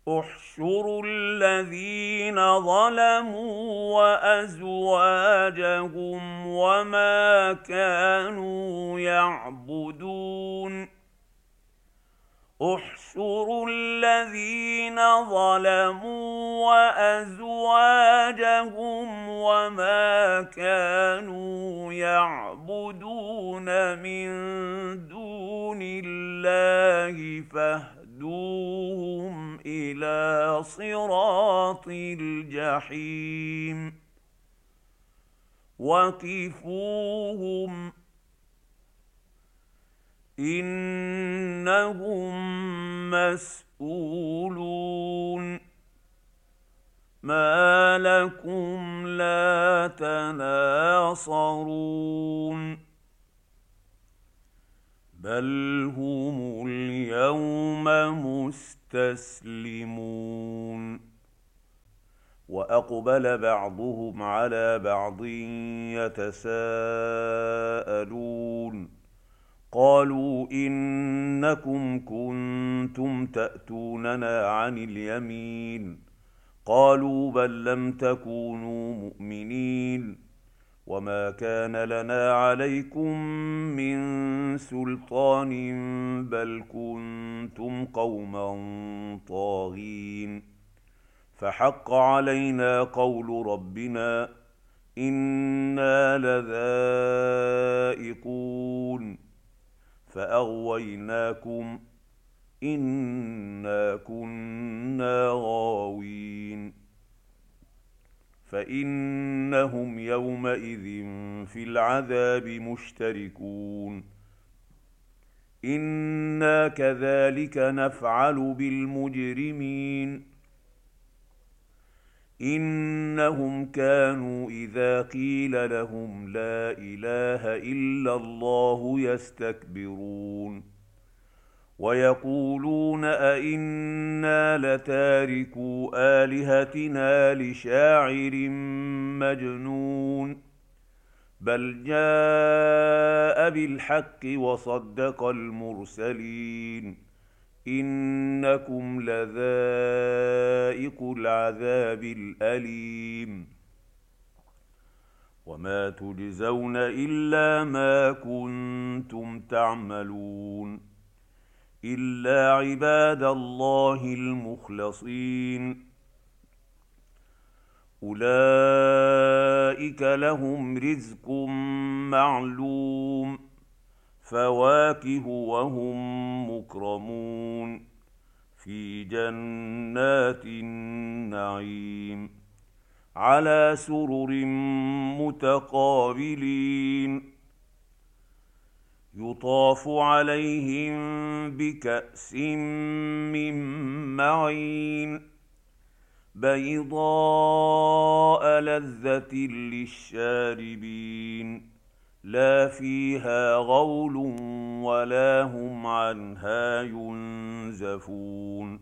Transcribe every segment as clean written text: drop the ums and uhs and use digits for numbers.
احشروا الذين ظلموا وأزواجهم وما كانوا يعبدون احشروا الذين ظلموا وأزواجهم وما كانوا يعبدون من دون الله فاهدوهم إلى صراط الجحيم وقفوهم إنهم مسئولون ما لكم لا تناصرون بل هم اليوم مستسلمون وأقبل بعضهم على بعض يتساءلون قالوا إنكم كنتم تأتوننا عن اليمين قالوا بل لم تكونوا مؤمنين وما كان لنا عليكم من سلطان بل كنتم قوما طاغين فحق علينا قول ربنا إنا لذائقون فأغويناكم إنا كنا غاوين فإنهم يومئذ في العذاب مشتركون إنا كذلك نفعل بالمجرمين إنهم كانوا إذا قيل لهم لا إله إلا الله يستكبرون ويقولون أئنا لتاركو آلهتنا لشاعر مجنون بل جاء بالحق وصدق المرسلين إنكم لذائق العذاب الأليم وما تجزون إلا ما كنتم تعملون إلا عباد الله المخلصين أولئك لهم رزق معلوم فواكه وهم مكرمون في جنات النعيم على سرر متقابلين يطاف عليهم بكأس من معين بيضاء لذة للشاربين لا فيها غول ولا هم عنها ينزفون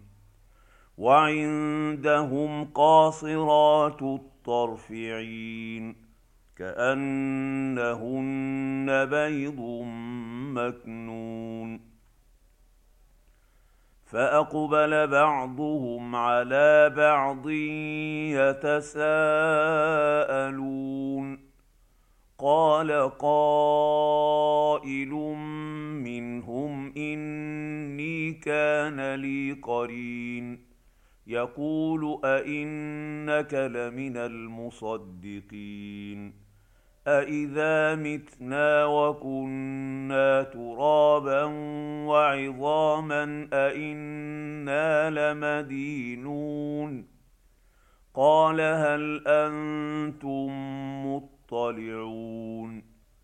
وعندهم قاصرات الطرف عين كأنهن بيض مكنون فأقبل بعضهم على بعض يتساءلون قال قائل منهم إني كان لي قرين يقول أئنك لمن المصدقين أئذا متنا وكنا ترابا وعظاما أئنا لمدينون قال هل أنتم مطلعون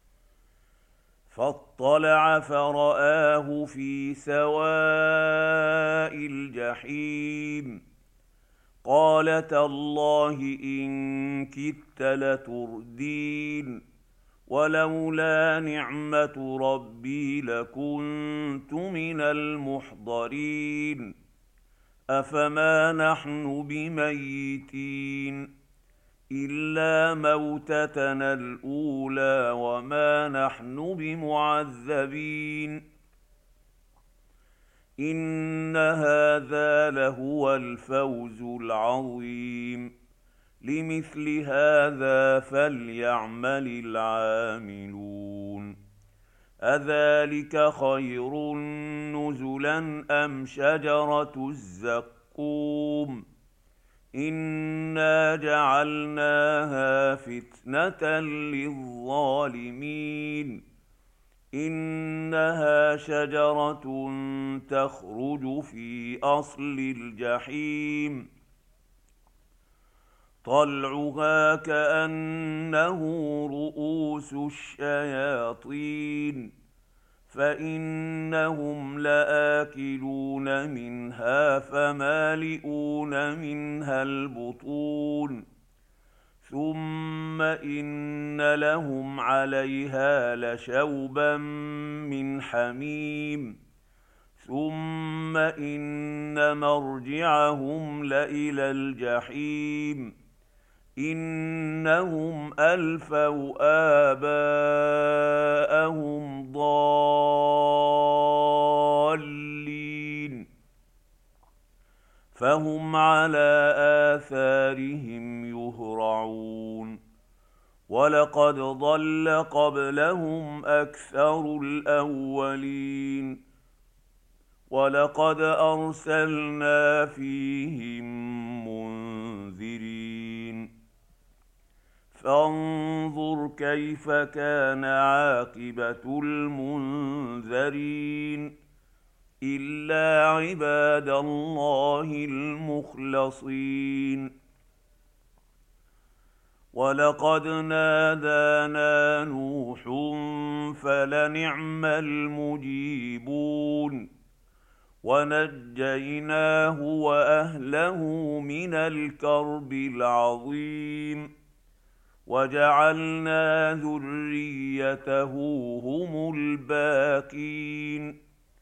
فاطلع فرآه في سواء الجحيم قال تالله إن كدت لتردين ولولا نعمة ربي لكنت من المحضرين أفما نحن بميتين إلا موتتنا الأولى وما نحن بمعذبين إن هذا لهو الفوز العظيم. لمثل هذا فليعمل العاملون. أذلك خير نزلا أم شجرة الزقوم؟ إنا جعلناها فتنة للظالمين. إنها شجرة تخرج في أصل الجحيم، طلعها كأنه رؤوس الشياطين، فإنهم لآكلون منها فمالئون منها البطون، ثم إن لهم عليها لشوبا من حميم، ثم إن مرجعهم لإلى الجحيم. إنهم ألفوا آباءهم ضالين، فهم على آثارهم يهرعون. ولقد ضل قبلهم أكثر الأولين، ولقد أرسلنا فيهم منذرين. فانظر كيف كان عاقبة المنذرين. إلا عباد الله المخلصين. ولقد نادانا نوح فلنعم المجيبون، ونجيناه وأهله من الكرب العظيم، وجعلنا ذريته هم الباقين،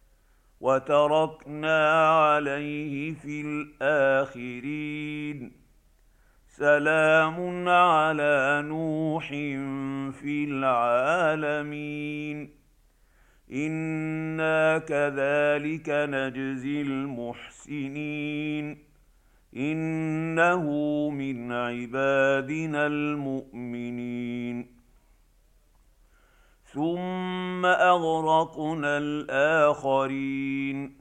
وتركنا عليه في الآخرين. سلام على نوح في العالمين. إنا كذلك نجزي المحسنين. إنه من عبادنا المؤمنين. ثم أغرقنا الآخرين.